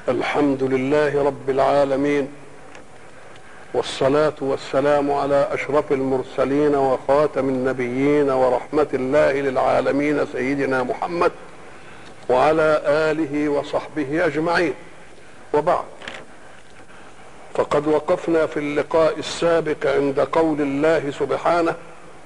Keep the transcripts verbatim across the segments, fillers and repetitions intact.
الحمد لله رب العالمين، والصلاة والسلام على أشرف المرسلين وخاتم النبيين ورحمة الله للعالمين سيدنا محمد وعلى آله وصحبه أجمعين. وبعد، فقد وقفنا في اللقاء السابق عند قول الله سبحانه: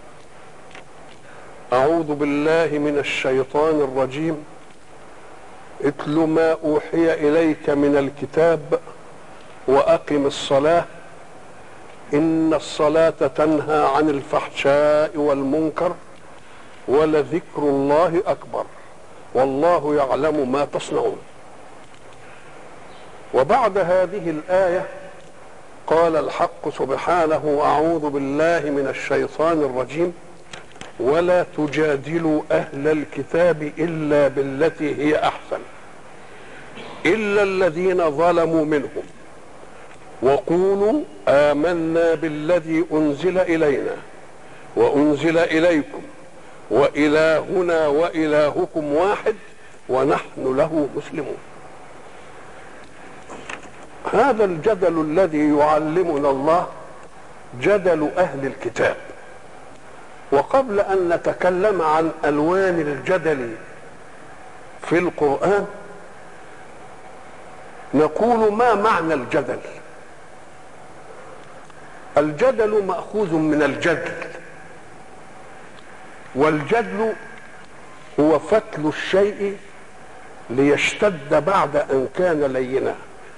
أعوذ بالله من الشيطان الرجيم، اتل ما أوحي إليك من الكتاب وأقم الصلاة إن الصلاة تنهى عن الفحشاء والمنكر ولذكر الله أكبر والله يعلم ما تصنعون. وبعد هذه الآية قال الحق سبحانه: أعوذ بالله من الشيطان الرجيم، ولا تجادلوا أهل الكتاب إلا بالتي هي أحسن إلا الذين ظلموا منهم وقولوا آمنا بالذي أنزل إلينا وأنزل إليكم وإلهنا وإلهكم واحد ونحن له مسلمون. هذا الجدل الذي يعلمنا الله جدل أهل الكتاب. وقبل أن نتكلم عن ألوان الجدل في القرآن نقول: ما معنى الجدل؟ الجدل مأخوذ من الجدل، والجدل هو فتل الشيء ليشتد بعد أن كان لينا،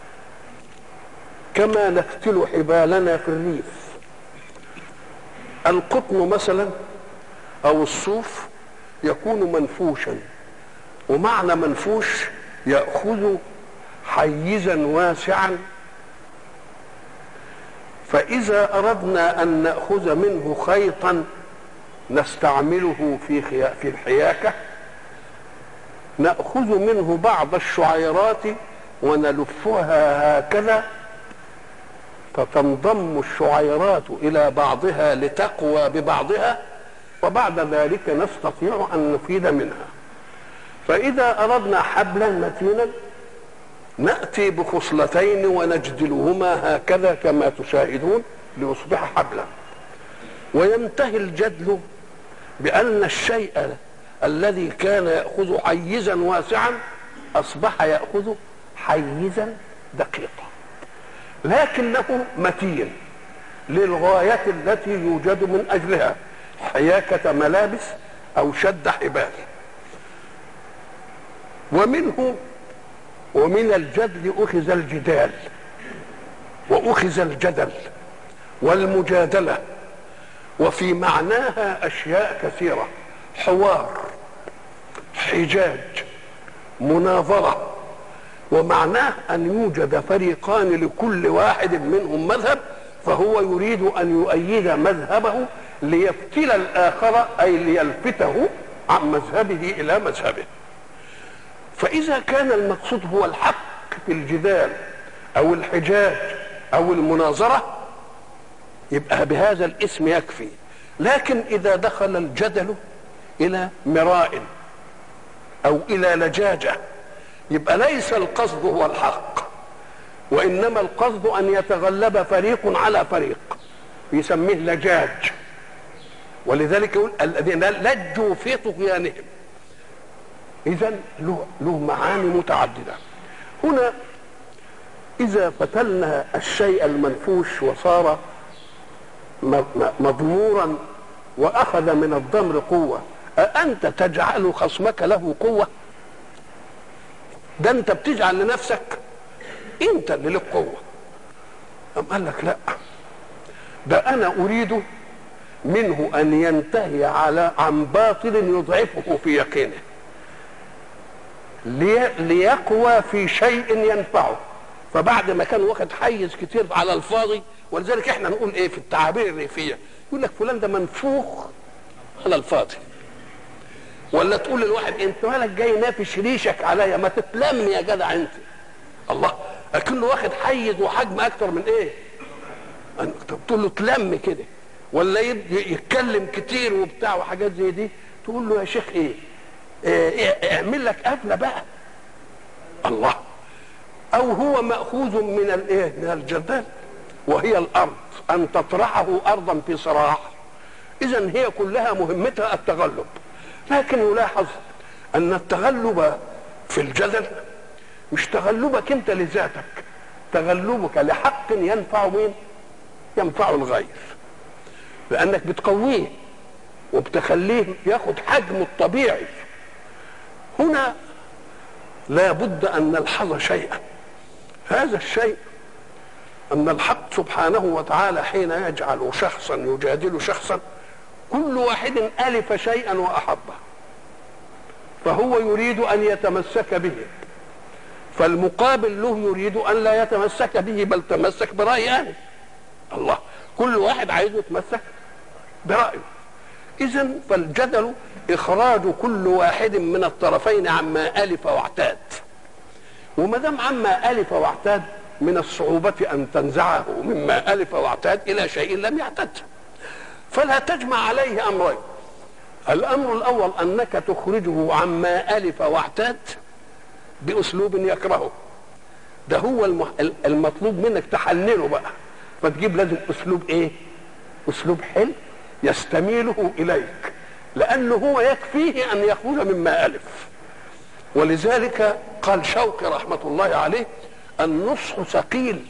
كما نفتل حبالنا في الريف. القطن مثلا أو الصوف يكون منفوشا، ومعنى منفوش يأخذ حيزا واسعا، فإذا أردنا أن نأخذ منه خيطا نستعمله في في الحياكة نأخذ منه بعض الشعيرات ونلفها هكذا فتنضم الشعيرات إلى بعضها لتقوى ببعضها، وبعد ذلك نستطيع أن نفيد منها. فإذا أردنا حبلا متينا نأتي بخصلتين ونجدلهما هكذا كما تشاهدون ليصبح حبلا. وينتهي الجدل بأن الشيء الذي كان يأخذ حيزا واسعا أصبح يأخذ حيزا دقيقا، لكنه متين للغاية التي يوجد من أجلها، حياكة ملابس أو شد حبال. ومنه ومن الجدل أخذ الجدال وأخذ الجدل والمجادلة، وفي معناها أشياء كثيرة: حوار، حجاج، مناظرة. ومعناه أن يوجد فريقان لكل واحد منهم مذهب، فهو يريد أن يؤيد مذهبه ليفتل الآخر، أي ليلفته عن مذهبه إلى مذهبه. فإذا كان المقصود هو الحق في الجدال أو الحجاج أو المناظرة يبقى بهذا الاسم يكفي. لكن إذا دخل الجدل إلى مراء أو إلى لجاجة يبقى ليس القصد هو الحق، وإنما القصد أن يتغلب فريق على فريق، يسميه لجاج. ولذلك يقول: الذين لجوا في طغيانهم. إذن له, له معاني متعددة. هنا إذا فتلنا الشيء المنفوش وصار مضمورا وأخذ من الضمر قوة، أأنت تجعل خصمك له قوة؟ ده أنت بتجعل لنفسك، أنت اللي لك قوة. أم قال لك: لا، ده أنا أريد منه أن ينتهي على عن باطل يضعفه في يقينه ليقوى في شيء ينفعه. فبعد ما كان واخد حيز كتير على الفاضي، ولذلك احنا نقول ايه في التعابير الريفيه؟ يقول لك فلان ده منفوخ على الفاضي. ولا تقول للواحد: انت مالك جاي نافش ريشك عليا، ما تتلم يا جدع انت. الله، اكنه واخد حيز وحجم اكتر من ايه؟ تقول له تلم كده. ولا يتكلم كتير وبتاع وحاجات زي دي، تقول له: يا شيخ ايه, إيه اعمل لك قفله بقى. الله، او هو مأخوذ من الايه؟ من الجدال، وهي الارض ان تطرحه ارضا في صراع. اذا هي كلها مهمتها التغلب، لكن يلاحظ ان التغلب في الجدل مش تغلبك انت لذاتك، تغلبك لحق ينفع مين؟ ينفع الغير، لانك بتقويه وبتخليه ياخد حجمه الطبيعي. هنا لا بد ان نلحظ شيئا، هذا الشيء ان الحق سبحانه وتعالى حين يجعل شخصا يجادل شخصا، كل واحد الف شيئا واحبه، فهو يريد ان يتمسك به، فالمقابل له يريد ان لا يتمسك به بل تمسك برايه. الله، كل واحد عايز يتمسك برايه. اذا فالجدل اخراج كل واحد من الطرفين عما الف واعتاد، وما دام عما الف واعتاد من الصعوبه ان تنزعه مما الف واعتاد الى شيء لم يعتد، فلا تجمع عليه امرين. الامر الاول انك تخرجه عما الف واعتاد باسلوب يكرهه، ده هو المطلوب منك تحلله بقى، فتجيب لازم اسلوب ايه؟ اسلوب حلو يستميله اليك، لانه هو يكفيه ان يخرج مما الف. ولذلك قال شوقي رحمه الله عليه: النصح ثقيل،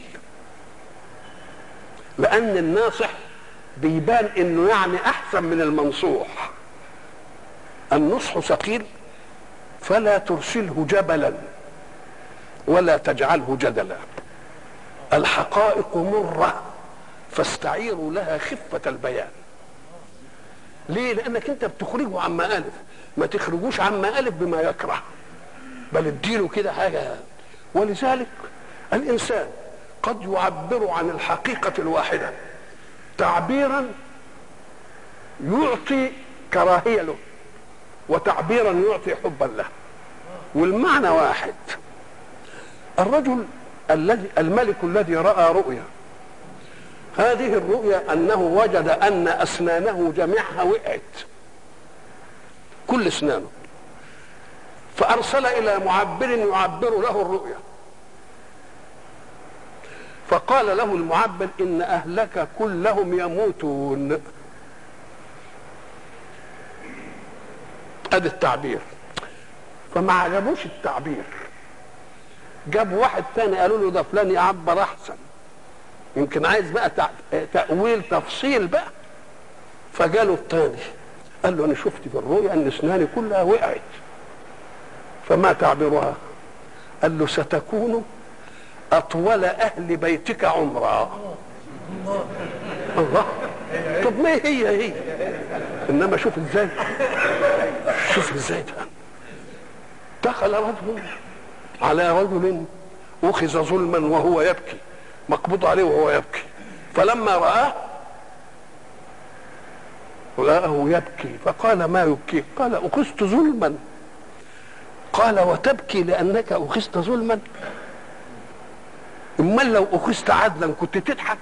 لان الناصح بيبان انه يعني احسن من المنصوح. النصح ثقيل فلا ترسله جبلا ولا تجعله جدلا. الحقائق مرة فاستعيروا لها خفة البيان. ليه؟ لأنك أنت بتخرجه عما ألف، ما تخرجوش عما ألف بما يكره، بل اديله كده حاجة. ولذلك الإنسان قد يعبر عن الحقيقة الواحدة تعبيرا يعطي كراهية له، وتعبيرا يعطي حبا له، والمعنى واحد. الرجل الذي الملك الذي رأى رؤيا، هذه الرؤيا أنه وجد أن أسنانه جميعها وقعت، كل أسنانه، فأرسل إلى معبر يعبر له الرؤيا، فقال له المعبر: إن أهلك كلهم يموتون. ادي التعبير. فما عجبوش التعبير، جاب واحد تاني قالوا له: ده فلان يعبر احسن، يمكن عايز بقى تأويل تفصيل بقى. فجاله التاني قال له: انا شفت في الرؤيا ان اسناني كلها وقعت، فما تعبيرها؟ قال له: ستكون اطول اهل بيتك عمرا. الله، طب ما هي هي، انما شوف ازاي، شوف ازاي ده. دخل رجل على رجل اخذ ظلما وهو يبكي، مقبوض عليه وهو يبكي، فلما رآه رآه يبكي فقال: ما يبكيك؟ قال: اخذت ظلما. قال: وتبكي لانك اخذت ظلما؟ امال لو اخذت عدلا كنت تضحك؟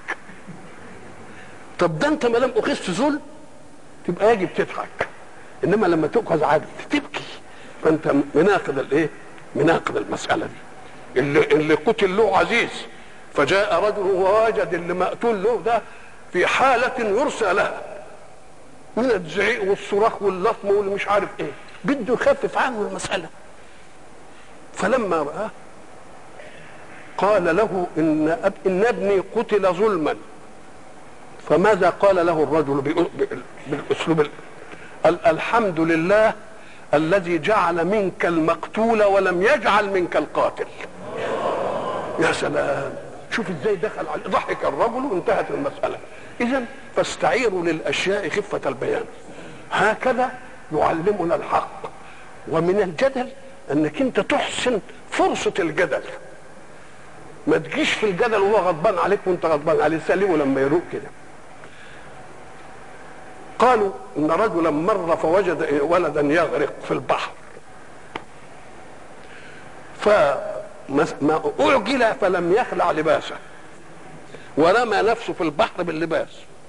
طب ده انت ما دام اخذت ظلم تبقى يجب تضحك، انما لما تؤخذ عدل تبكي. فانت مناقض الايه؟ مناقض المساله دي. اللي اللي قتل له عزيز فجاء رجل ووجد اللي مقتول له ده في حاله يرثى لها من الزعيق والصراخ واللطم واللي مش عارف ايه، بده يخفف عنه المساله. فلما رآه قال له: ان أب ان ابني قتل ظلما. فماذا قال له الرجل بالاسلوب؟ قال: الحمد لله الذي جعل منك المقتول ولم يجعل منك القاتل. يا سلام، شوف ازاي دخل على ضحك الرجل وانتهت المساله. اذا فاستعيروا للاشياء خفه البيان، هكذا يعلمنا الحق. ومن الجدل انك انت تحسن فرصه الجدل، ما تجيش في الجدل وهو غضبان عليك وانت غضبان عليه، سلمه لما يروق كده. قالوا ان رجلا مر فوجد ولدا يغرق في البحر، فما اعجل فلم يخلع لباسه ورمى نفسه في البحر باللباس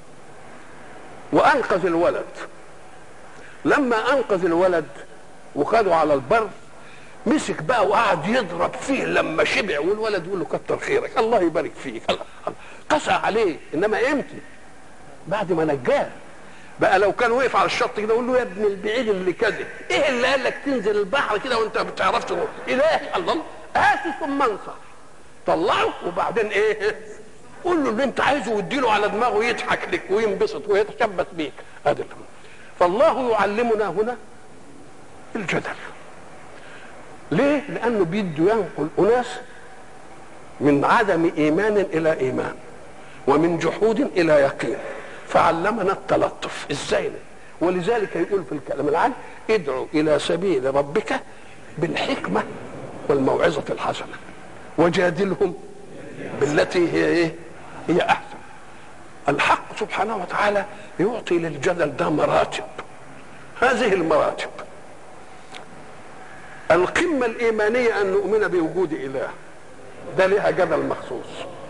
وانقذ الولد. لما انقذ الولد وخده على البر مسك بقى وقعد يضرب فيه لما شبع، والولد يقول له كتر خيرك الله يبارك فيك، الله قسى عليه. انما امتى؟ بعد ما نجاه. بقى لو كان وقف على الشط كده يقول له يا ابن البعيد اللي كذا، ايه اللي قال لك تنزل البحر كده وانت ما بتعرفش تروح؟ الهي الله هاته ثم انصح، طلعه وبعدين ايه؟ قول له اللي انت عايزه واديله على دماغه يضحك لك وينبسط ويتشبث بيك. ادي فالله يعلمنا هنا الجدل. ليه؟ لانه بيده ينقل اناس من عدم ايمان الى ايمان ومن جحود الى يقين، فعلمنا التلطف ازاي. ولذلك يقول في الكلام العام ادعو الى سبيل ربك بالحكمه والموعظه الحسنه وجادلهم بالتي هي ايه؟ هي احسن. الحق سبحانه وتعالى يعطي للجدل ده مراتب. هذه المراتب القمه الايمانيه ان نؤمن بوجود اله، ده لها جدل مخصوص.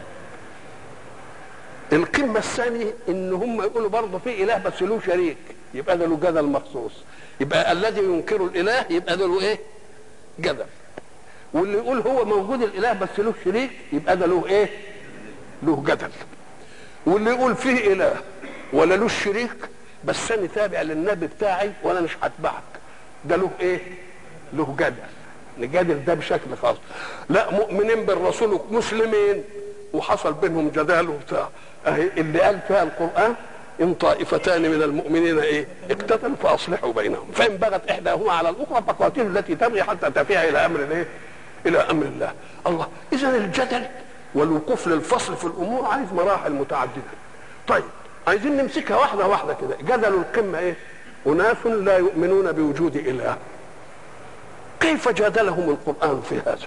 القمه الثانيه ان هم يقولوا برضه في اله بس له شريك، يبقى ده له جدل مخصوص. يبقى الذي ينكر الاله يبقى ده له ايه؟ جدل. واللي يقول هو موجود الاله بس له شريك يبقى ده له ايه؟ له جدل. واللي يقول فيه اله ولا له شريك بس انا تابع للنبي بتاعي وانا مش هتبعك، ده له ايه؟ له جدل. نجادل ده بشكل خاص. لا مؤمنين بالرسول مسلمين وحصل بينهم جدال وبتاع، اهي اللي قال فيها القران ان طائفتان من المؤمنين ايه؟ اقتتلوا فاصلحوا بينهم فان بغت احداهما على الاخرى فقاتلوا التي تبغي حتى تفيء الى امر الايه؟ الى امر الله. الله اذا الجدل والوقوف للفصل في الامور عايز مراحل متعدده. طيب عايزين نمسكها واحده واحده كده. جدل القمه ايه؟ اناس لا يؤمنون بوجود اله. كيف جادلهم القران في هذا؟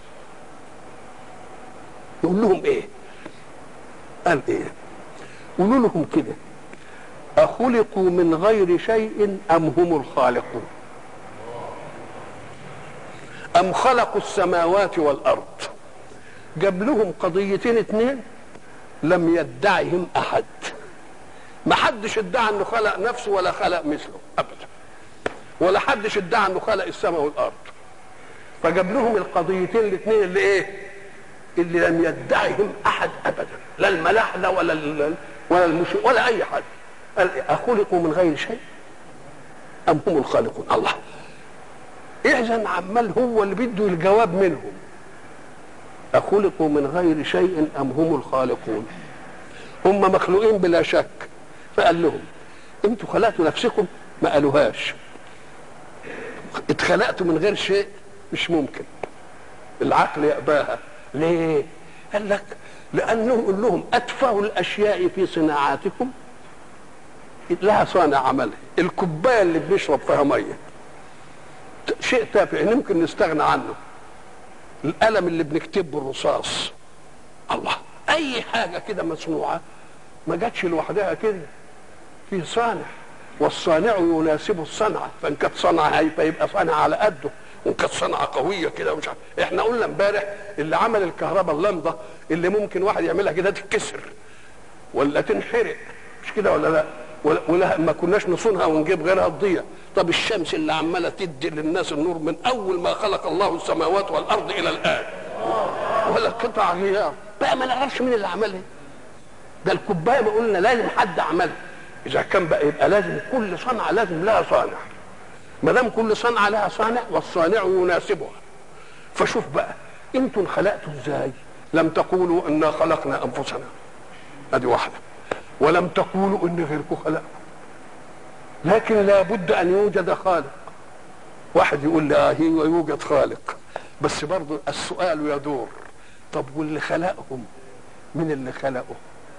يقول لهم ايه؟ قال ايه؟ قولوا لهم كده أخلقوا من غير شيء أم هم الخالقون أم خلقوا السماوات والأرض. جاب لهم قضيتين اتنين لم يدعهم أحد. ما حدش ادعى انه خلق نفسه ولا خلق مثله ابدا، ولا حدش ادعى انه خلق السماء والارض. فجاب لهم القضيتين الاثنين اللي ايه؟ اللي لم يدعهم احد ابدا، لا الملاحده ولا ال ولا المشرك ولا اي حد. قال اخلقوا من غير شيء ام هم الخالقون. الله اذن عمال هو اللي بده الجواب منهم. اخلقوا من غير شيء ام هم الخالقون. هم مخلوقين بلا شك. فقال لهم انتوا خلقتوا نفسكم؟ ما قالوهاش. اتخلقتوا من غير شيء؟ مش ممكن، العقل يأباها. ليه؟ قال لك لانه يقول لهم اتفه الاشياء في صناعاتكم لها صانع عملها. الكوبايه اللي بنشرب فيها ميه شيء تافه ممكن نستغنى عنه. القلم اللي بنكتب بالرصاص، الله اي حاجه كده مصنوعه ما جاتش لوحدها كده، في صانع، والصانع يناسب الصنعه. فان كانت صنعه هايفه يبقى صنعه على قده، وان كانت صنعه قويه كده مش عارف. احنا قلنا امبارح اللي عمل الكهرباء اللمضه اللي ممكن واحد يعملها كده تتكسر ولا تنحرق، مش كده ولا لا؟ ولا ما كناش نصونها ونجيب غيرها تضيع. طب الشمس اللي عماله تدي للناس النور من اول ما خلق الله السماوات والارض الى الان، ولا قطع غيار بقى ما نعرفش مين اللي عملها. ده الكوبايه ما قلنا لازم حد عملها. اذا كان بقى يبقى لازم كل صنعه لازم لها صانع. ما دام كل صنعه لها صانع والصانع يناسبها. فشوف بقى انتم انخلقتوا ازاي؟ لم تقولوا انا خلقنا انفسنا، ادي واحده، ولم تقولوا ان غيركم خلقكم. لكن لابد ان يوجد خالق. واحد يقول لي اه يوجد خالق، بس برضه السؤال يدور، طب واللي خلقهم مين اللي خلقه؟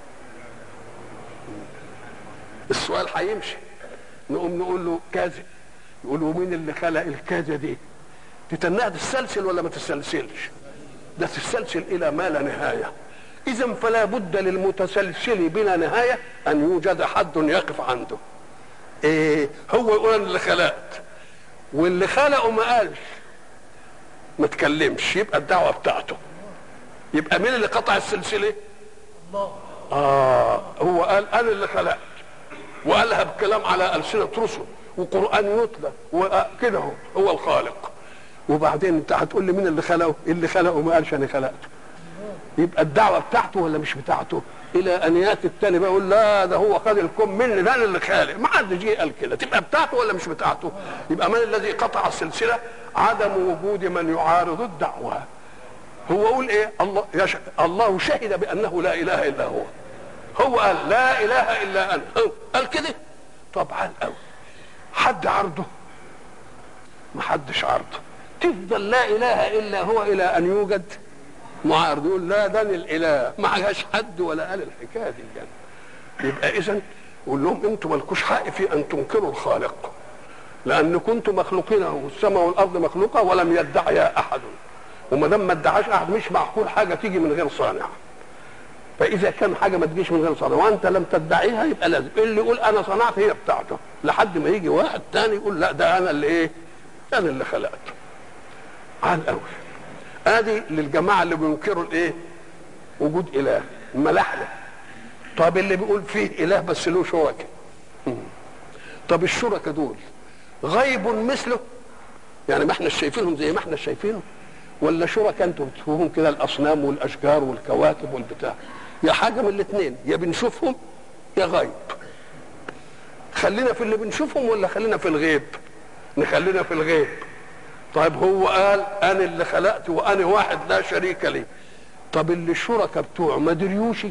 السؤال هيمشي. نقوم نقول له كذا، يقولوا مين اللي خلق الكذا دي؟ تتنها تستسلسل ولا ما تستسلسلش؟ ده تستسلسل الى ما لا نهايه. اذا فلا بد للمتسلسل بلا نهايه ان يوجد حد يقف عنده. ايه هو يقول انا اللي خلقت، واللي خلقه ما قالش ما تكلمش، يبقى الدعوه بتاعته. يبقى مين اللي قطع السلسله؟ الله. اه هو قال انا اللي خلقت، وقالها بكلام على ألسنة رسل وقرآن يتلى وكده، هو هو الخالق. وبعدين انت هتقول لي مين اللي خلقه؟ اللي خلقه ما قالش انا خلقته. يبقى الدعوه بتاعته ولا مش بتاعته؟ الى ان ياتي الثاني بقى يقول لا ده هو خد الكون مني، ده انا اللي خالق، ما حدش جه قال كده. تبقى بتاعته ولا مش بتاعته؟ يبقى من الذي قطع السلسله؟ عدم وجود من يعارض الدعوه. هو يقول ايه؟ الله يش... الله شهد بانه لا اله الا هو. هو قال لا اله الا انا، قال كده. طب عال قوي، حد عرضه؟ ما حدش عرضه. تفضل لا اله الا هو الى ان يوجد معارض يقول لا ده الاله، ما جاش حد ولا قال الحكايه دي يعني. يبقى اذا قول لهم انتم مالكوش حق في ان تنكروا الخالق، لان كنتم مخلوقينه والسماء والارض مخلوقه ولم يدعيها احد، وما دام ما ادعاش احد مش معقول حاجه تيجي من غير صانع. فاذا كان حاجه ما تجيش من غير صانع وانت لم تدعيها يبقى لازم اللي يقول انا صنعت هي بتاعته، لحد ما يجي واحد تاني يقول لا ده انا اللي ايه؟ انا اللي خلقته. عال قوي. ادي للجماعه اللي بينكروا الايه؟ وجود اله، الملاحده. طب اللي بيقول فيه اله بس له شركاء. طب الشركاء دول غيب مثله؟ يعني ما احنا شايفينهم زي ما احنا شايفينهم؟ ولا شركاء انتم بتشوفوهم كده الاصنام والاشجار والكواكب والبتاع؟ يا حاجه من الاثنين، يا بنشوفهم يا غيب. خلينا في اللي بنشوفهم ولا خلينا في الغيب؟ نخلينا في الغيب. طيب هو قال انا اللي خلقت وانا واحد لا شريك لي. طب اللي الشركاء بتوعه ما دريوش،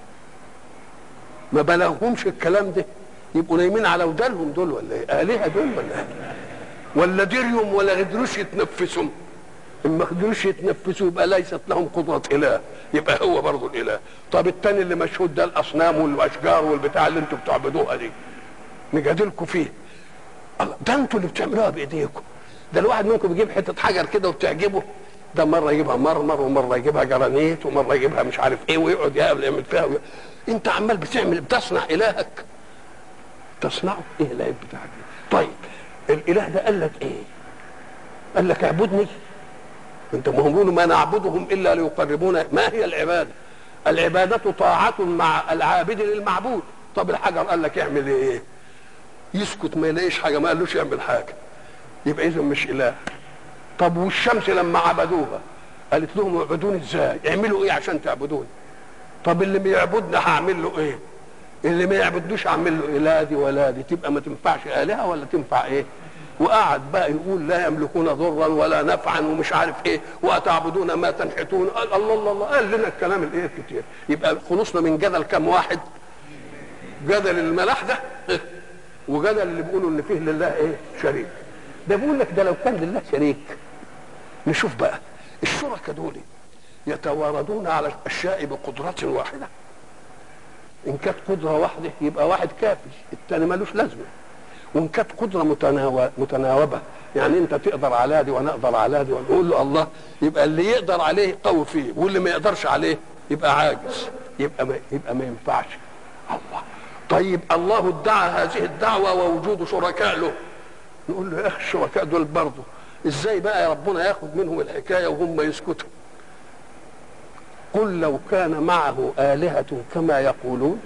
ما بلغهمش الكلام ده، يبقوا نايمين على ودانهم دول ولا ايه؟ الهه دول ولا ايه؟ ولا دريهم ولا قدروش يتنفسوا؟ اما قدروش يتنفسوا يبقى ليست لهم قدره اله، يبقى هو برضه الاله. طب الثاني اللي مشهود ده الاصنام والاشجار والبتاع اللي انتم بتعبدوها دي، نجادلكم فيه. ده انتوا اللي بتعملوها بايديكم. ده الواحد منكم بيجيب حته حجر كده وبتعجبه، ده مره يجيبها مرمر ومره يجيبها جرانيت ومره يجيبها مش عارف ايه ويقعد يعمل فيها وي... انت عمال بتعمل بتصنع الهك. تصنعه ايه الاله بتاعك؟ طيب الاله ده قال لك ايه؟ قال لك اعبدني. انت ما هم بيقولوا ما نعبدهم الا ليقربونا. ما هي العباده؟ العباده طاعه مع العابد للمعبود. طب الحجر قال لك اعمل ايه؟ يسكت ما يلاقيش حاجه، ما قالوش يعمل حاجه، يبقى اذا مش اله. طب والشمس لما عبدوها قالت لهم اعبدوني ازاي؟ اعملوا ايه عشان تعبدوني؟ طب اللي بيعبدنا هعمل له ايه؟ اللي ما يعبدوش اعمل له اله دي ولا دي، تبقى ما تنفعش الهه ولا تنفع ايه؟ وقعد بقى يقول لا يملكون ضرا ولا نفعا ومش عارف ايه، واتعبدون ما تنحتون. قال الله الله الله، قال لنا الكلام الايه كتير. يبقى خلصنا من جدل كم واحد؟ جدل الملاحده وجدل اللي بيقولوا ان فيه لله ايه؟ شريك. ده بيقول لك ده لو كان لله شريك. نشوف بقى الشركاء دول يتواردون على الاشياء بقدرة واحدة. ان كانت قدرة واحدة يبقى واحد كافي، الثاني مالوش لازمة. وان كانت قدرة متناوبة، يعني انت تقدر على دي وانا اقدر على دي ونقول له الله، يبقى اللي يقدر عليه قوي فيه واللي ما يقدرش عليه يبقى عاجز، يبقى ما يبقى ما ينفعش. الله. طيب الله ادعى هذه الدعوة ووجود شركاء له، نقول له يا اخي الشركاء دول برضه ازاي بقى يا ربنا ياخد منهم الحكايه وهم يسكتوا؟ قل لو كان معه آلهة كما يقولون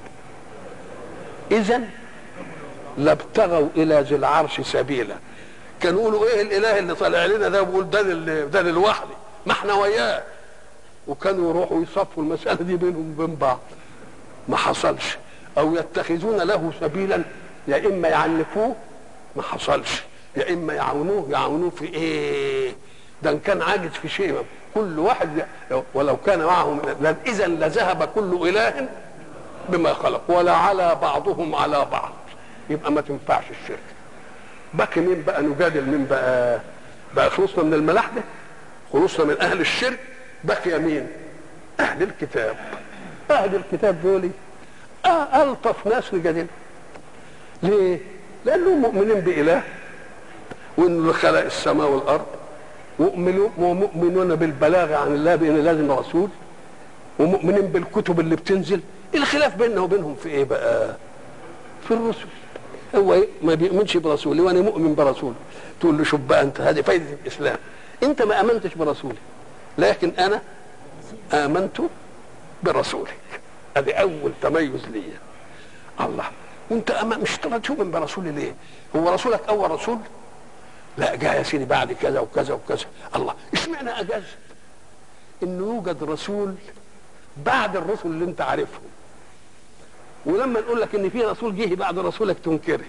اذا لابتغوا الى ذي العرش سبيلا. كانوا يقولوا ايه الاله اللي طالع لنا ده ويقول ده ده لوحدي، ما احنا وياه. وكانوا يروحوا يصفوا المساله دي بينهم وبين بعض. ما حصلش. او يتخذون له سبيلا، يا اما يعنفوه ما حصلش، يا اما يعاونوه يعاونوه في ايه؟ ده ان كان عاجز في شيء كل واحد ولو كان معه اذا لذهب كل اله بما خلق ولا على بعضهم على بعض، يبقى ما تنفعش الشرك. بقي مين بقى نجادل؟ مين بقى؟ بقى خلصنا من الملاحده، خلصنا من اهل الشرك، بقي مين؟ اهل الكتاب. اهل الكتاب دول آه الطف ناس نجادل. ليه؟ لانهم مؤمنين باله وانه اللي خلق السماء والارض، ومؤمنون بالبلاغ عن الله بان لازم رسول، ومؤمنين بالكتب اللي بتنزل. الخلاف بيننا وبينهم في ايه بقى؟ في الرسل. هو ما بيؤمنش برسوله وانا مؤمن برسوله. تقول له شوف بقى انت، هذه فايده الاسلام، انت ما امنتش برسوله لكن انا امنت برسولك. هذه اول تميز ليا. الله. وانت أما مش تؤمن برسول ليه؟ هو رسولك اول رسول؟ لا جاء يا سيدي بعد كذا وكذا وكذا. الله اشمعنى اجاز انه يوجد رسول بعد الرسل اللي انت عارفهم، ولما نقول لك ان في رسول جه بعد رسولك تنكره؟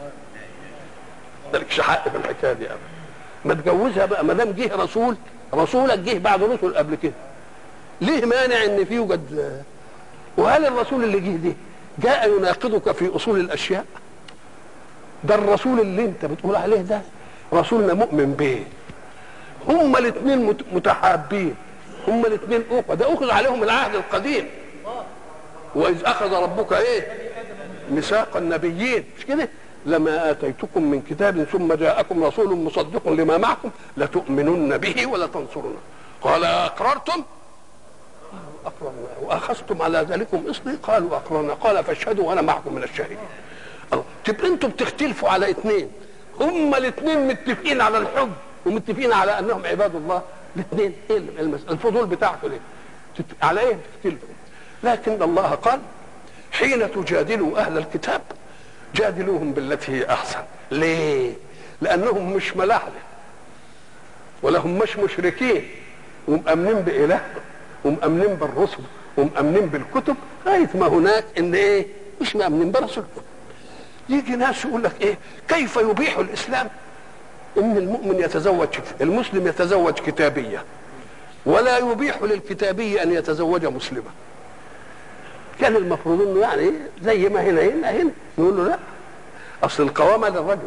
مالكش حق في الحكايه دي ابدا. ما تجوزها بقى، ما دام جه رسول رسولك جه بعد رسل قبل كده، ليه مانع ان في يوجد؟ وهل الرسول اللي جه ده جاء يناقضك في اصول الاشياء؟ ده الرسول اللي انت بتقول عليه ده رسولنا مؤمن به. هما الاثنين متحابين، هما الاثنين اخوه، ده اخذ عليهم العهد القديم. واذ اخذ ربك ايه؟ ميثاق النبيين، مش كده؟ لما اتيتكم من كتاب ثم جاءكم رسول مصدق لما معكم لتؤمنن به ولتنصرنه. قال اقررتم؟ اقررنا. واخذتم على ذلكم اصلي؟ قالوا اقررنا. قال فاشهدوا وانا معكم من الشاهدين. الله، تبقى انتم بتختلفوا على اثنين، هما الاثنين متفقين على الحب ومتفقين على انهم عباد الله الاثنين. ايه المسألة؟ الفضول بتاعته ليه؟ على ايه بتختلفوا؟ لكن الله قال حين تجادلوا اهل الكتاب جادلوهم بالتي هي احسن. ليه؟ لانهم مش ملاحده ولا هم مش مشركين، ومؤمنين بإله ومؤمنين بالرسل ومؤمنين بالكتب، غايه ما هناك ان ايه؟ مش مؤمنين برسولهم. يجي ناس يقول لك ايه؟ كيف يبيح الاسلام ان المؤمن يتزوج، المسلم يتزوج كتابيه، ولا يبيح للكتابي ان يتزوج مسلمه؟ كان المفروض انه يعني زي ما هنا هنا هنا نقول له لا، اصل القوامه للرجل،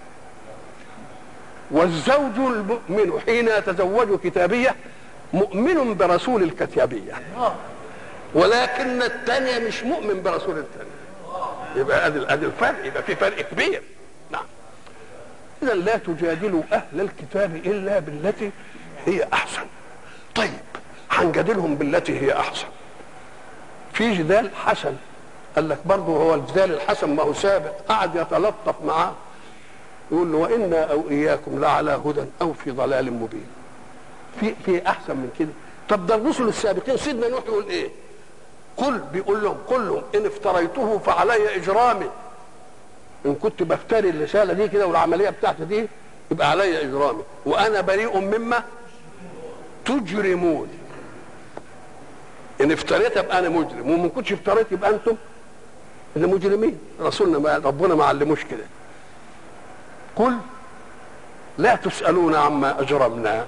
والزوج المؤمن حين يتزوج كتابيه مؤمن برسول الكتابيه، ولكن الثانيه مش مؤمن برسول الثانيه. يبقى ادي ادي الفرق، يبقى في فرق كبير. نعم. اذا لا تجادلوا اهل الكتاب الا بالتي هي احسن. طيب هنجادلهم بالتي هي احسن. في جدال حسن، قال لك برضه هو الجدال الحسن ما هو سابق، قعد يتلطف معاه يقول له وانا او اياكم لعلى هدى او في ضلال مبين. في في احسن من كده؟ طب ده الرسل السابقين سيدنا نوح يقول ايه؟ قل، بيقول لهم قل لهم ان افتريته فعلي اجرامي، ان كنت بفتري الرساله دي كده والعمليه بتاعتي دي يبقى علي اجرامي، وانا بريء مما تجرمون. ان افتريت يبقى انا مجرم، وما كنتش افتريت يبقى انتم اللي مجرمين. رسولنا ما ربنا ما علموش كده. قل لا تسالون عما اجرمنا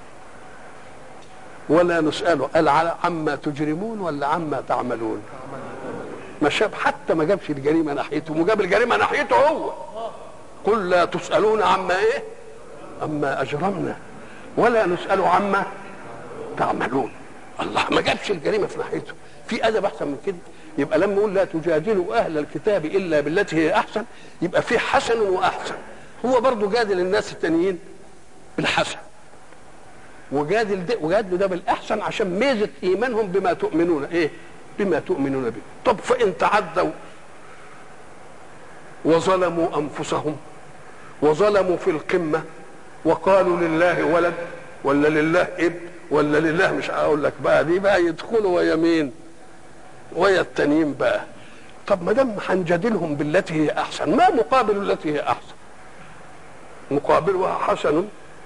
ولا نسأله، قال عما تجرمون ولا عما تعملون؟ ما شاب حتى ما جابش الجريمه ناحيته، وجاب الجريمه ناحيته هو. قل لا تسالون عما ايه؟ عما اجرمنا ولا نسأله عما تعملون. الله ما جابش الجريمه في ناحيته. في ادب احسن من كده؟ يبقى لما يقول لا تجادلوا اهل الكتاب الا بالتي هي احسن، يبقى في حسن واحسن. هو برضه جادل الناس التانيين بالحسن، وجادل ده وجادل ده بالاحسن عشان ميزه ايمانهم بما تؤمنون ايه؟ بما تؤمنون به. طب فان تعدوا وظلموا انفسهم وظلموا في القمه وقالوا لله ولد ولا لله ابن ولا لله، مش هقول لك بقى دي بقى يدخلوا ويا مين؟ ويا التانيين بقى. طب ما دام هنجادلهم بالتي هي احسن، ما مقابل التي هي احسن؟ مقابلها حسن،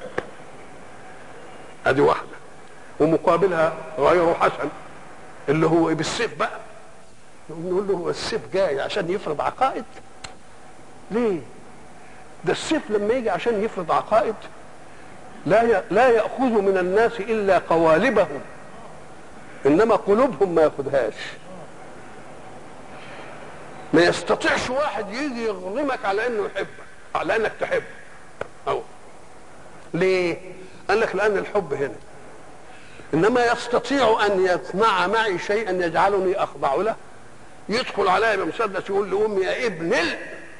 ادي واحده، ومقابلها غير حسن اللي هو ايه؟ بالسيف بقى. نقول له هو السيف جاي عشان يفرض عقائد؟ ليه؟ ده السيف لما يجي عشان يفرض عقائد لا لا ياخذ من الناس الا قوالبهم، انما قلوبهم ما ياخذهاش. ما يستطيعش واحد يجي يغرمك على انه يحبك، على انك تحبه. أو ليه؟ قال لك لان الحب هنا، انما يستطيع ان يصنع معي شيئا يجعلني اخضع له. يدخل عليا بمسدس يقول لامي يا ابن ال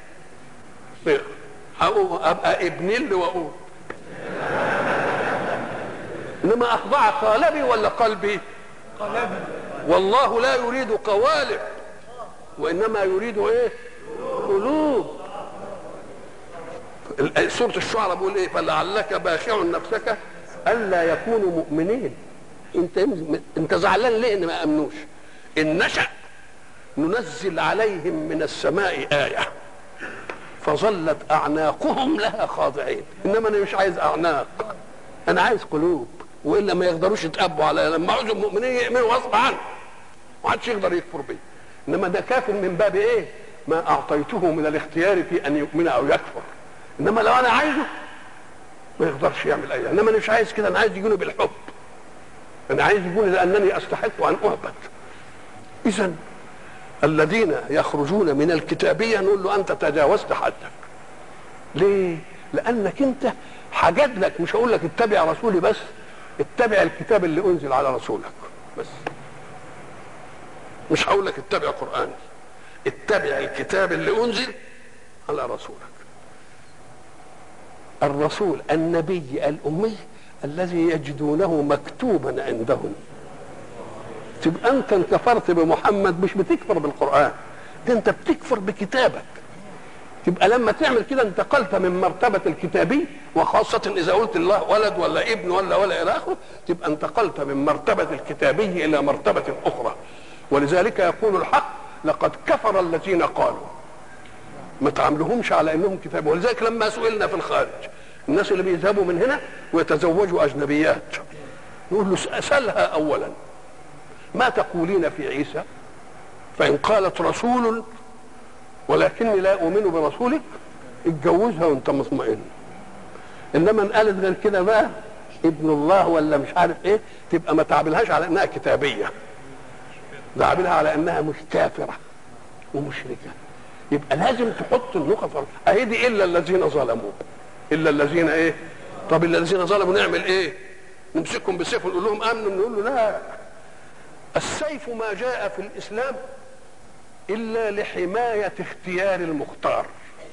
هقوم ابقى ابن ال واقول، انما اخضع قالبي ولا قلبي؟ قالبي. والله لا يريد قوالب وانما يريد ايه؟ قلوب. سورة الشعراء بيقول ايه؟ فلعلك باخع نفسك الا يكونوا مؤمنين. انت انت زعلان ليه ان ما امنوش؟ ان نشأ ننزل عليهم من السماء آية فظلت اعناقهم لها خاضعين. انما انا مش عايز اعناق، انا عايز قلوب، والا ما يقدروش يتقبوا على لما عاوز المؤمنين يؤمنوا غصب عنه، ما حدش يقدر يكفر بيه. انما ده كافر من باب ايه؟ ما اعطيته من الاختيار في ان يؤمن او يكفر. انما لو انا عايزه ما يقدرش يعمل اي. انما انا مش عايز كده، انا عايز يجوني بالحب، انا عايز يجوني لانني استحق ان اهبط. اذا الذين يخرجون من الكتابيه نقول له انت تجاوزت حدك. ليه؟ لانك انت حاجات لك، مش هقول لك اتبع رسولي بس، اتبع الكتاب اللي انزل على رسولك بس. مش هقول لك اتبع قرآن، اتبع الكتاب اللي انزل على رسولك. الرسول النبي الامي الذي يجدونه مكتوبا عندهم. تبقى انت كفرت بمحمد مش بتكفر بالقرآن، ده انت بتكفر بكتابك. تبقى لما تعمل كده انتقلت من مرتبة الكتابي، وخاصة إذا قلت الله ولد ولا ابن ولا ولا إلى آخره، تبقى انتقلت من مرتبة الكتابي إلى مرتبة أخرى. ولذلك يقول الحق لقد كفر الذين قالوا، ما تعاملهمش على انهم كتاب. ولذلك لما سئلنا في الخارج الناس اللي بيذهبوا من هنا ويتزوجوا اجنبيات، نقول له اسالها اولا ما تقولين في عيسى؟ فان قالت رسول ولكني لا اؤمن برسولك اتجوزها وانت مطمئن. انما ان قالت غير كده بقى ابن الله ولا مش عارف ايه، تبقى ما تعاملهاش على انها كتابيه، تعاملها على انها مش كافره ومشركه. يبقى لازم تحط النقط اهي دي. الا الذين ظلموا، الا الذين ايه؟ طب الذين ظلموا نعمل ايه؟ نمسكهم بالسيف ونقول لهم امنوا؟ نقول له لا، السيف ما جاء في الاسلام الا لحمايه اختيار المختار.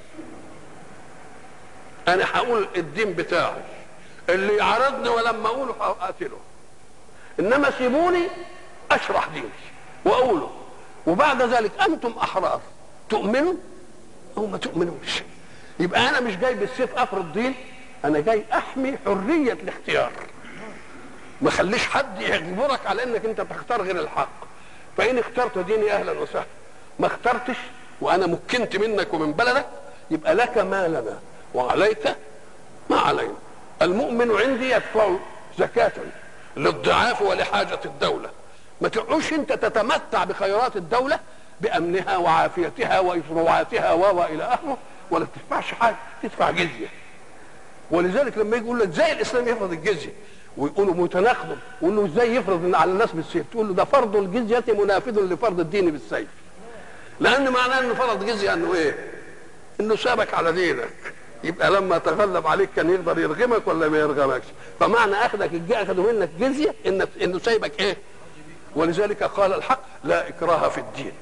انا هقول الدين بتاعي، اللي يعارضني ولما اقوله هقتله، انما سيبوني اشرح ديني واقوله، وبعد ذلك انتم احرار تؤمنوا او ما تؤمنوش. يبقى انا مش جاي بالسيف افرض دين، انا جاي احمي حريه الاختيار، ما خليش حد يجبرك على انك انت تختار غير الحق. فان اخترت ديني اهلا وسهلا، ما اخترتش وانا مكنت منك ومن بلدك يبقى لك ما لنا وعليك ما علينا. المؤمن عندي يدفع زكاة للضعاف ولحاجة الدولة. ما تقعوش انت تتمتع بخيرات الدولة بأمنها وعافيتها وإشروعاتها والى آخره ولا تدفعش حاجة، تدفع جزية. ولذلك لما يجي يقول لك ازاي الإسلام يفرض الجزية ويقولوا متناقض، ويقول له ازاي يفرض على الناس بالسيف، تقول له ده فرض الجزية منافذ لفرض الدين بالسيف. لأن معناه انه فرض جزية انه ايه؟ انه سابك على دينك. يبقى لما تغلب عليك كان يقدر يرغمك ولا ما يرغمكش. فمعنى اخذك اخذوا منك جزيه انك انه سايبك ايه؟ ولذلك قال الحق لا اكراه في الدين.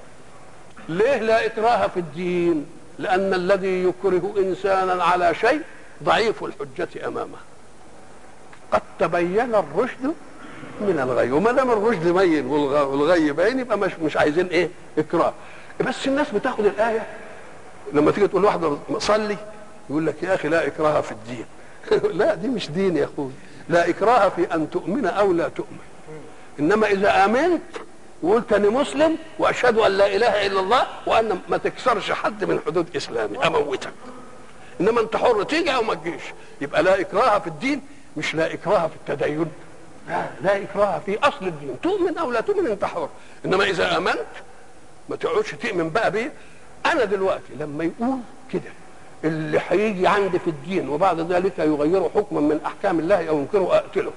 ليه لا اكراه في الدين؟ لان الذي يكره انسانا على شيء ضعيف الحجه امامه. قد تبين الرشد من الغي، وما دام الرشد بين والغي باين يبقى مش مش عايزين ايه؟ اكراه. بس الناس بتاخد الايه لما تيجي تقول لواحد صلي يقول لك يا اخي لا اكراه في الدين. لا دي مش دين يا اخوي، لا اكراه في ان تؤمن او لا تؤمن. انما اذا امنت وقلت اني مسلم واشهد ان لا اله الا الله وان ما تكسرش حد من حدود اسلامي اموتك. انما انت حر تيجي او ما تجيش. يبقى لا اكراه في الدين مش لا اكراه في التدين، لا لا اكراه في اصل الدين، تؤمن او لا تؤمن انت حر. انما اذا امنت ما تقعدش تؤمن بقى بيه. انا دلوقتي لما يقول كده اللي هيجي عندي في الدين وبعد ذلك يغيروا حكما من احكام الله او ينكره اقتله،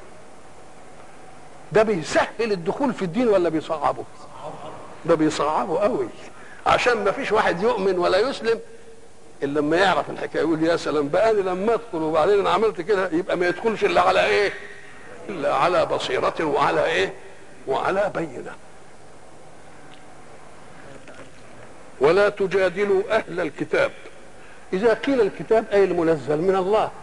ده بيسهل الدخول في الدين ولا بيصعبه؟ ده بيصعبه قوي، عشان ما فيش واحد يؤمن ولا يسلم الا لما يعرف الحكايه يقول يا سلام بقى انا لما ادخل وبعدين انا عملت كده، يبقى ما يدخلش الا على ايه؟ الا على بصيره وعلى ايه؟ وعلى بينه. ولا تجادلوا اهل الكتاب. اذا قيل الكتاب اي المنزل من الله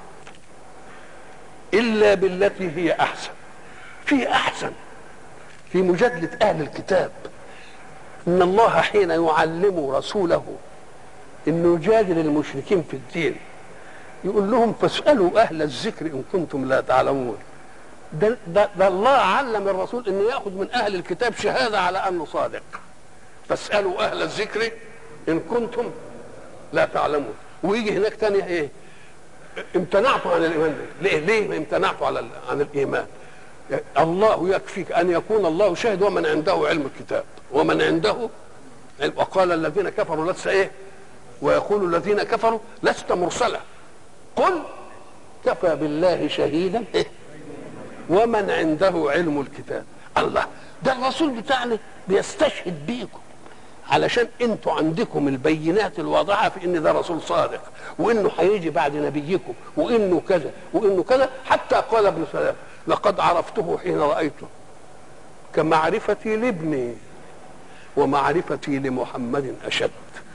الا بالتي هي احسن. في احسن في مجادله اهل الكتاب ان الله حين يعلم رسوله انه يجادل المشركين في الدين يقول لهم فاسالوا اهل الذكر ان كنتم لا تعلمون. ده, ده, ده الله علم الرسول انه ياخذ من اهل الكتاب شهاده على انه صادق. فاسالوا اهل الذكر ان كنتم لا تعلمون. ويجي هناك تاني ايه؟ امتنعتوا عن الايمان. ليه؟ ليه امتنعتوا على عن الايمان؟ الله يكفيك ان يكون الله شاهد ومن عنده علم الكتاب ومن عنده. وقال الذين كفروا لست ايه؟ ويقول الذين كفروا لست مرسلا قل كفى بالله شهيدا إيه؟ ومن عنده علم الكتاب. الله، ده الرسول بتاعنا بيستشهد بيكم علشان انتوا عندكم البينات الواضحه في ان ده رسول صادق وانه هيجي بعد نبيكم وانه كذا وانه كذا. حتى قال ابن سلام لقد عرفته حين رايته كمعرفتي لابني ومعرفتي لمحمد اشد.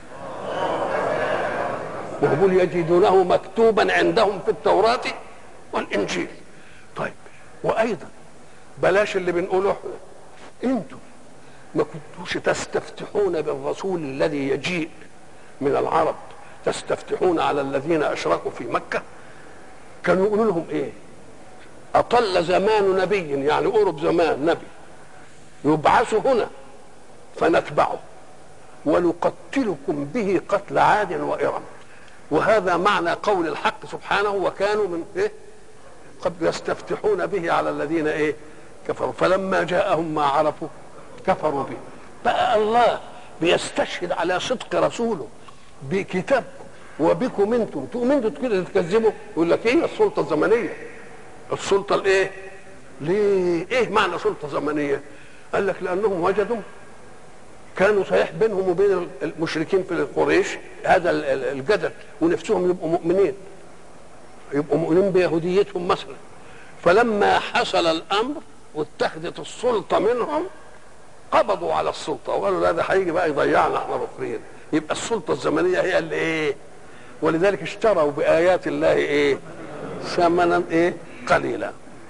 وهم يجدونه مكتوبا عندهم في التوراة والانجيل. طيب، وايضا بلاش اللي بنقوله احنا، انتوا ما كنتوش تستفتحون بالرسول الذي يجيء من العرب، تستفتحون على الذين اشركوا في مكة؟ كانوا يقولوا لهم ايه؟ اطل زمان نبي، يعني قرب زمان نبي يبعث هنا فنتبعه ونقتلكم به قتل عاد وإرم. وهذا معنى قول الحق سبحانه وكانوا من ايه؟ قد يستفتحون به على الذين ايه؟ كفروا فلما جاءهم ما عرفوا كفروا به. بقى الله بيستشهد على صدق رسوله بكتابكم وبكم انتم، تقوم انتم كده تكذبوا. يقول لك ايه؟ السلطه الزمنيه. السلطه الايه؟ ليه؟ ايه معنى سلطه زمنيه؟ قال لك لانهم وجدوا كانوا صحيح بينهم وبين المشركين في قريش هذا الجدل ونفسهم يبقوا مؤمنين، يبقوا مؤمنين بيهوديتهم مثلا. فلما حصل الامر واتخذت السلطه منهم قبضوا على السلطه وقالوا لا، ده هيجي بقى يضيعنا احنا الاخرين. يبقى السلطه الزمنيه هي اللي ايه؟ ولذلك اشتروا بايات الله ايه؟ ثمنا ايه؟ قليلا.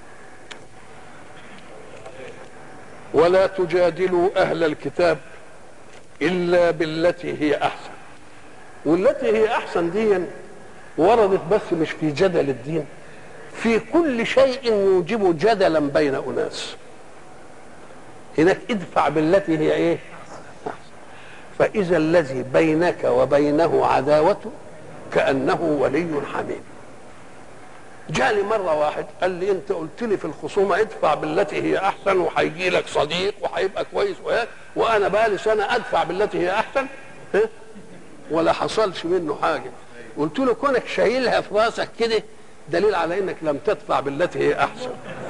ولا تجادلوا اهل الكتاب الا بالتي هي احسن. والتي هي احسن دي وردت بس مش في جدل الدين، في كل شيء يوجب جدلا بين اناس. هناك ادفع بالتي هي ايه؟ احسن. فاذا الذي بينك وبينه عداوه كانه ولي حميم. جاني مره واحد قال لي انت قلت لي في الخصومه ادفع بالتي هي احسن وهيجي لك صديق وهيبقى كويس وهيك، وانا بقى لي سنه ادفع بالتي هي احسن ولا حصلش منه حاجه. قلت له كونك شايلها في راسك كده دليل على انك لم تدفع بالتي هي احسن.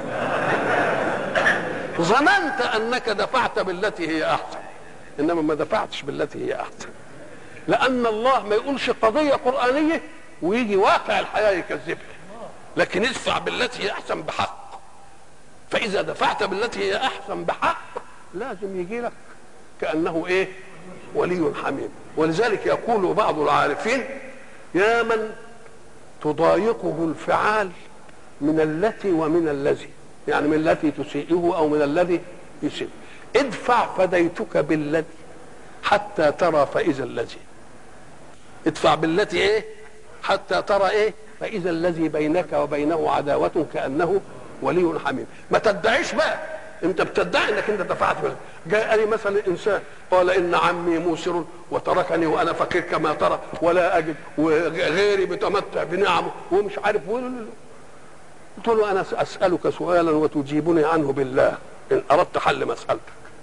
ظننت انك دفعت بالتي هي احسن انما ما دفعتش بالتي هي احسن. لان الله ما يقولش قضيه قرانيه ويجي واقع الحياه يكذبها، لكن ادفع بالتي هي احسن بحق. فاذا دفعت بالتي هي احسن بحق لازم يجي لك كانه ايه؟ ولي حميم. ولذلك يقول بعض العارفين يا من تضايقه الفعال من التي ومن الذي، يعني من التي تسيئه او من الذي يسيء، ادفع فديتك بالذي حتى ترى فاذا الذي. ادفع بالتي ايه؟ حتى ترى ايه؟ فاذا الذي بينك وبينه عداوه كانه ولي حميم. ما تدعيش بقى انت بتدعي انك انت دفعت بالله. جاءني مثلا انسان قال ان عمي موسر وتركني وانا فقير كما ترى ولا اجد وغيري بتمتع بنعمه ومش عارف. قلت له انا اسالك سؤالا وتجيبني عنه بالله ان اردت حل مسالتك.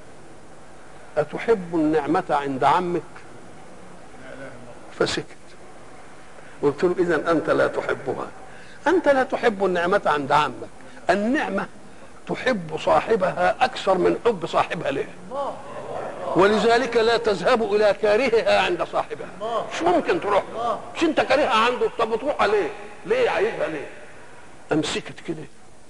اتحب النعمه عند عمك؟ فسكت. قلت له اذا انت لا تحبها، انت لا تحب النعمه عند عمك. النعمه تحب صاحبها اكثر من حب صاحبها لها، ولذلك لا تذهب الى كارهها عند صاحبها. مش ممكن تروح، مش انت كارهها عنده، طب تروح عليه ليه؟ عايزها ليه؟ امسكت كده.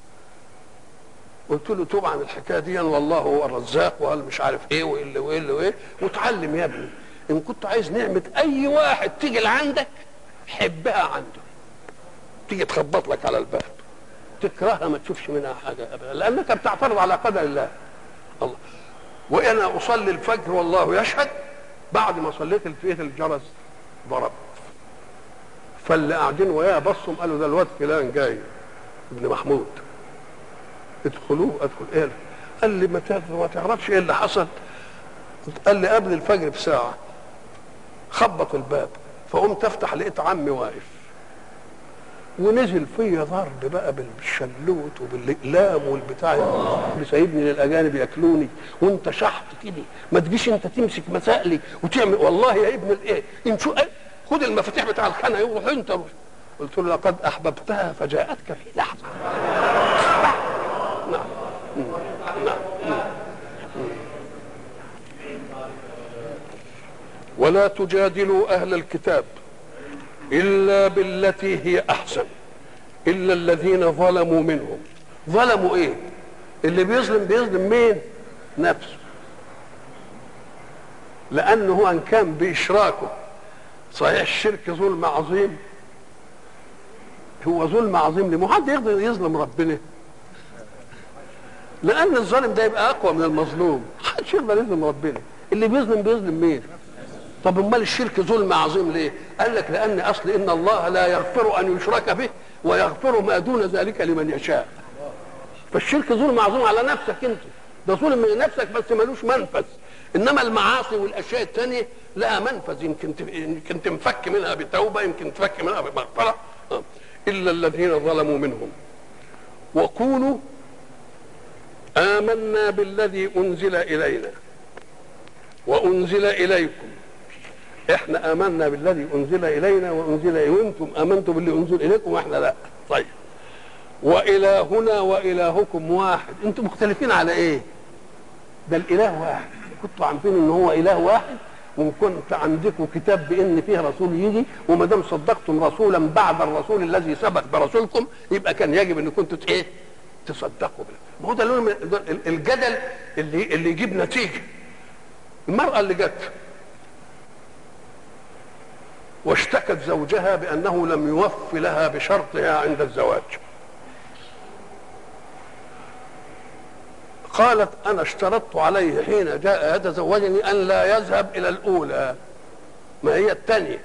قلت له طبعا الحكايه دي والله هو الرزاق وقال مش عارف ايه وايه وايه وايه، وتعلم يا ابني ان كنت عايز نعمه اي واحد تيجي لعندك حبها عنده، تيجي تخبط لك على الباب تكرهها ما تشوفش منها حاجه ابدا، لانك بتعترض على قدر الله. الله وانا اصلي الفجر والله يشهد بعد ما صليت الفيه الجرس ضرب، فاللي قاعدين وياه بصوا قالوا ده الواد فلان جاي ابن محمود ادخلوه. ادخل ايه؟ قال لي ما تعرفش ايه اللي حصل؟ قال لي قبل الفجر بساعه خبط الباب فقمت افتح لقيت عمي واقف ونزل فيا ضرب بقى بالشلوت وبالاقلام والبتاع اللي سايبني للاجانب ياكلوني وانت شحط كده ما تجيش انت تمسك مسائلي وتعمل والله يا ابن الايه ان شو خد المفاتيح بتاع الخانه يروح انت روح. قلت له لقد احببتها فجاءتك في لحظه. نعم نعم ولا تجادلوا اهل الكتاب الا بالتي هي احسن الا الذين ظلموا منهم. ظلموا ايه؟ اللي بيظلم بيظلم مين؟ نفسه، لانه هو ان كان باشراكه صحيح الشرك ظلم عظيم، هو ظلم عظيم ليه؟ ما حد يقدر يظلم ربنا، لان الظالم ده يبقى اقوى من المظلوم، محدش يقدر يظلم ربنا. اللي بيظلم بيظلم مين؟ طب امال الشرك ظلم عظيم ليه؟ قال لك لان اصل ان الله لا يغفر ان يشرك به ويغفر ما دون ذلك لمن يشاء. فالشرك ظلم عظيم على نفسك انت، ده ظلم من نفسك بس ملوش منفذ. انما المعاصي والاشياء الثانيه لها منفذ، يمكن يمكن تنفك منها بتوبه، يمكن تفك منها بمغفره. الا الذين ظلموا منهم وقولوا آمنا بالذي انزل الينا وانزل اليكم. احنا امنا بالذي انزل الينا وانزل اليكم، وانتم امنتم بالذي انزل اليكم واحنا لا. طيب والهنا والهكم واحد. انتم مختلفين على ايه؟ ده الاله واحد. كنتوا عارفين ان هو اله واحد، وان كنت عندكم كتاب بان فيه رسول يجي، وما دام صدقتم رسولا بعد الرسول الذي سبق برسولكم يبقى كان يجب ان كنتوا ايه؟ تصدقوا به. ما هو ده الجدل اللي اللي يجيب نتيجه. المراه اللي جت واشتكت زوجها بانه لم يوف لها بشرطها عند الزواج، قالت انا اشترطت عليه حين جاء يتزوجني ان لا يذهب الى الاولى، ما هي الثانيه،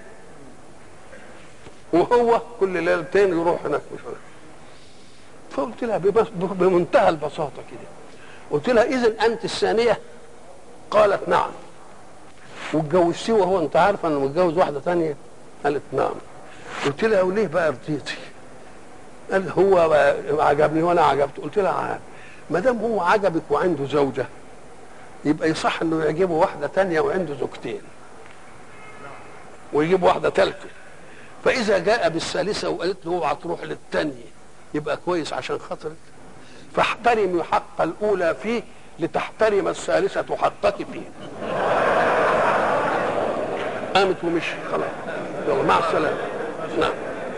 وهو كل ليلتين يروح هناك مش هناك. فقلت لها بمنتهى البساطه كده، قلت لها اذا انت الثانيه؟ قالت نعم. واتجوزتيه وهو انت عارفه انه متجوز واحده ثانيه؟ قالت نعم. قلت لها وليه بقى رضيتي؟ قال هو عجبني وانا عجبته. قلت لها عجب. ما دام هو عجبك وعنده زوجه يبقى يصح انه يعجبه واحده ثانيه وعنده زوجتين ويجيب واحده ثالثه. فاذا جاء بالثالثه وقالت له اوعى تروح للثانيه يبقى كويس عشان خاطرك، فاحترمي حق الاولى فيه لتحترم الثالثه حقك فيه. قامت ومشي خلاص، يلا مع السلامه. نعم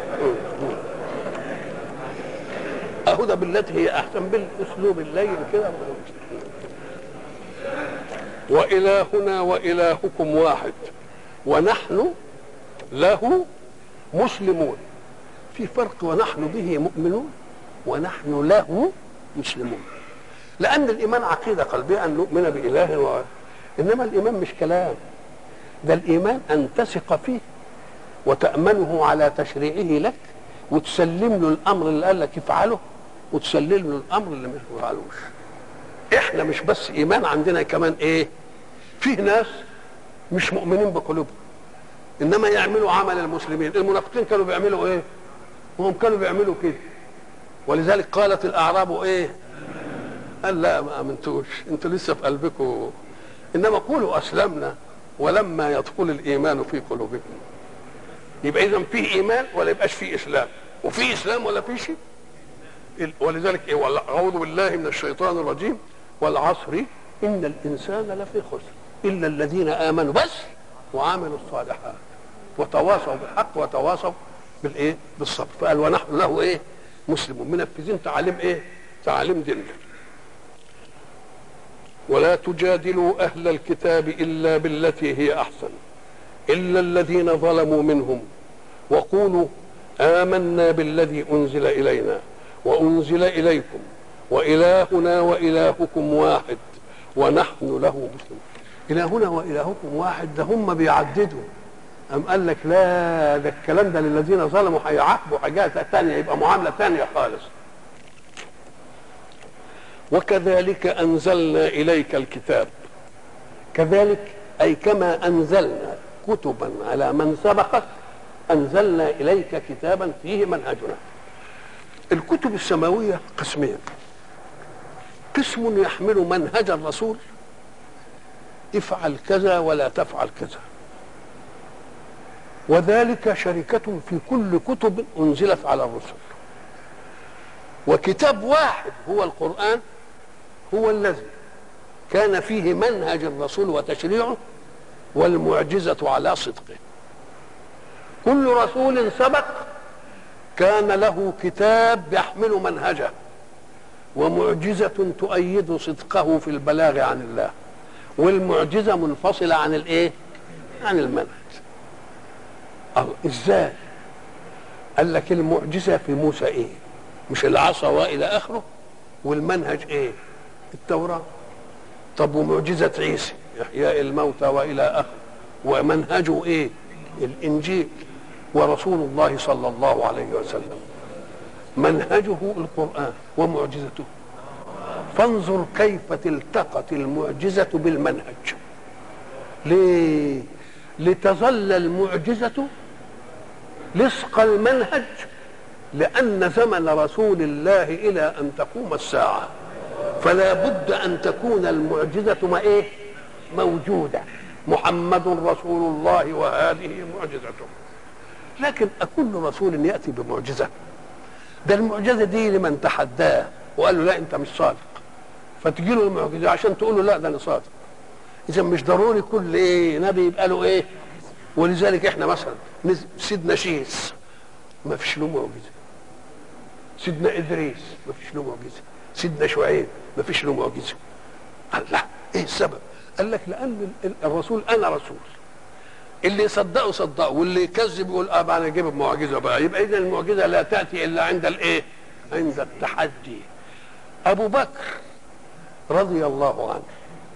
اهدى بالتي هي احسن بالاسلوب اللين كده. والهنا والهكم واحد ونحن له مسلمون. في فرق، ونحن به مؤمنون ونحن له مسلمون. لان الايمان عقيده قلبيه ان نؤمن باله و... انما الايمان مش كلام، ده الايمان ان تثق فيه وتامنه على تشريعه لك وتسلم له الامر اللي قال لك افعله وتسلم له الامر اللي ما يفعلوش. احنا مش بس ايمان، عندنا كمان ايه؟ فيه ناس مش مؤمنين بقلوبهم انما يعملوا عمل المسلمين. المنافقين كانوا بيعملوا ايه؟ وهم كانوا بيعملوا كده. ولذلك قالت الاعراب ايه؟ قال لا ما امنتوش، انتوا لسه في قلبكم، انما قولوا اسلمنا ولما يدخل الايمان في قلوبكم. يبقى اذا فيه ايمان ولا يبقاش فيه اسلام، وفيه اسلام ولا فيه شيء. ولذلك ايه؟ اعوذ بالله من الشيطان الرجيم والعصر ان الانسان لفي خسر الا الذين امنوا بس وعملوا الصالحات وتواصوا بالحق وتواصوا بالايه؟ بالصبر. فقال ونحن له ايه؟ مسلمون، منفذين تعاليم ايه؟ تعاليم ديننا. ولا تجادلوا اهل الكتاب الا بالتي هي احسن الا الذين ظلموا منهم وقولوا آمنا بالذي انزل الينا وانزل اليكم والهنا والهكم واحد ونحن له مسلمون. الهنا والهكم واحد، ده هم بيعددوا. أم قال لك لا، ده الكلام ده للذين ظلموا هيعاقبوا حاجات ثانيه، يبقى معامله ثانيه خالص. وكذلك انزلنا اليك الكتاب، كذلك اي كما انزلنا كتبا على من سبقك أنزلنا إليك كتابا فيه منهجنا. الكتب السماوية قسمين: قسم يحمل منهج الرسول، افعل كذا ولا تفعل كذا، وذلك شركة في كل كتب أنزلت على الرسل. وكتاب واحد هو القرآن هو الذي كان فيه منهج الرسول وتشريعه والمعجزة على صدقه. كل رسول سبق كان له كتاب يحمل منهجه ومعجزة تؤيد صدقه في البلاغ عن الله، والمعجزة منفصلة عن الايه؟ عن المنهج. الله ازاي؟ قال لك المعجزة في موسى ايه؟ مش العصا والى اخره، والمنهج ايه؟ التوراة. طب ومعجزة عيسى إحياء الموتى والى اخره، ومنهجه ايه؟ الانجيل. ورسول الله صلى الله عليه وسلم منهجه القرآن ومعجزته. فانظر كيف التقت المعجزة بالمنهج. ليه؟ لتظل المعجزة لصق المنهج، لأن زمن رسول الله إلى أن تقوم الساعة، فلا بد أن تكون المعجزة ما إيه؟ موجودة. محمد رسول الله وهذه معجزته. لكن أكل رسول يأتي بمعجزة؟ ده المعجزة دي لمن تحداه وقال له لا أنت مش صادق، فتجي له المعجزة عشان تقول له لا ده أنا صادق. إذا مش ضروري كل إيه نبي يبقى له إيه. ولذلك إحنا مثلا سيدنا شيس ما فيش له معجزة، سيدنا إدريس ما فيش له معجزة، سيدنا شعيب ما فيش له معجزة. قال لا، إيه السبب؟ قال لك لأن الرسول أنا رسول، اللي يصدقه صدقه واللي يكذب يقول اه انا اجيب معجزه بقى. يبقى اذا المعجزه لا تاتي الا عند الايه؟ عند التحدي. ابو بكر رضي الله عنه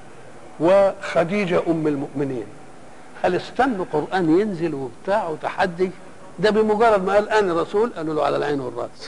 وخديجه ام المؤمنين هل استنوا قران ينزل وبتاع وتحدي؟ ده بمجرد ما قال انا رسول قالوا له على العين والراس.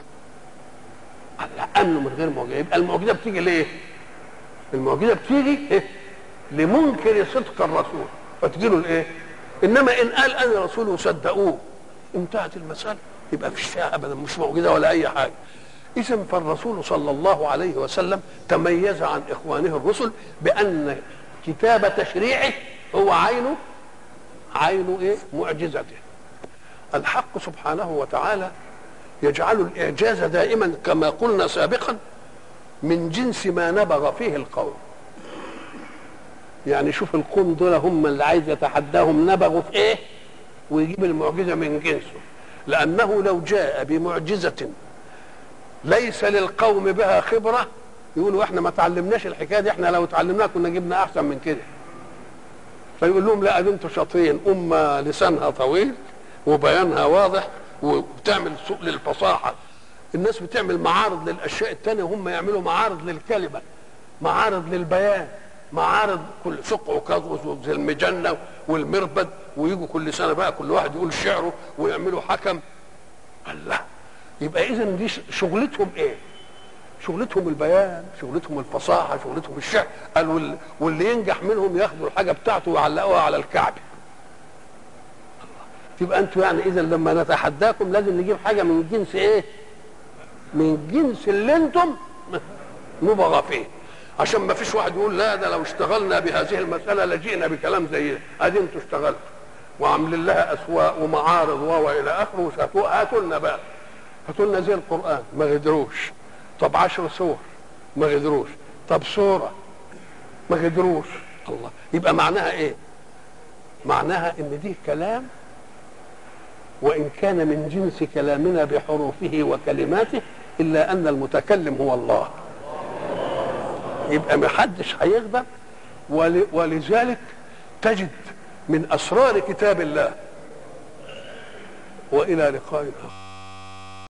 امنوا من غير معجزه. يبقى المعجزه بتيجي ليه؟ المعجزه بتيجي إيه؟ لمنكر صدق الرسول فتجي له الايه؟ انما ان قال انا رسول وصدقوه انتهت المساله، يبقى فيش فيها ابدا مش معجزه ولا اي حاجه. اذا فالرسول صلى الله عليه وسلم تميز عن اخوانه الرسل بان كتاب تشريعه هو عينه عينه ايه؟ معجزته. الحق سبحانه وتعالى يجعل الاعجاز دائما كما قلنا سابقا من جنس ما نبغ فيه القوم. يعني شوف القوم دول هم اللي عايز يتحداهم نبغوا في ايه ويجيب المعجزه من جنسه، لانه لو جاء بمعجزه ليس للقوم بها خبره يقولوا احنا ما تعلمناش الحكايه دي، احنا لو تعلمناها كنا جبنا احسن من كده. فيقول لهم لا انتوا شاطرين، امه لسانها طويل وبيانها واضح وبتعمل سوق للفصاحه. الناس بتعمل معارض للاشياء الثانيه وهم يعملوا معارض للكلمه، معارض للبيان، معارض كل سقع وكظم زي المجنه والمربد، ويجوا كل سنه بقى كل واحد يقول شعره ويعملوا حكم. الله، يبقى اذا دي شغلتهم ايه؟ شغلتهم البيان، شغلتهم الفصاحه، شغلتهم الشعر. قالوا واللي ينجح منهم ياخدوا الحاجه بتاعته ويعلقوها على الكعبه. تبقى انتوا يعني اذا لما نتحداكم لازم نجيب حاجه من جنس ايه؟ من جنس اللي انتم نبغى فيه، عشان ما فيش واحد يقول لا ده لو اشتغلنا بهذه المسألة لجئنا بكلام زي ده. ادي انتوا اشتغلتوا وعاملين لها اسواق ومعارض والى اخره، هاتوا لنا بقى، هاتوا لنا زي القرآن ما غدروش. طب عشر سور ما غدروش، طب سورة ما غدروش. الله، يبقى معناها ايه؟ معناها ان دي كلام وان كان من جنس كلامنا بحروفه وكلماته الا ان المتكلم هو الله. يبقى ما حدش هيغضب. ولذلك تجد من اسرار كتاب الله والى لقاء اخر.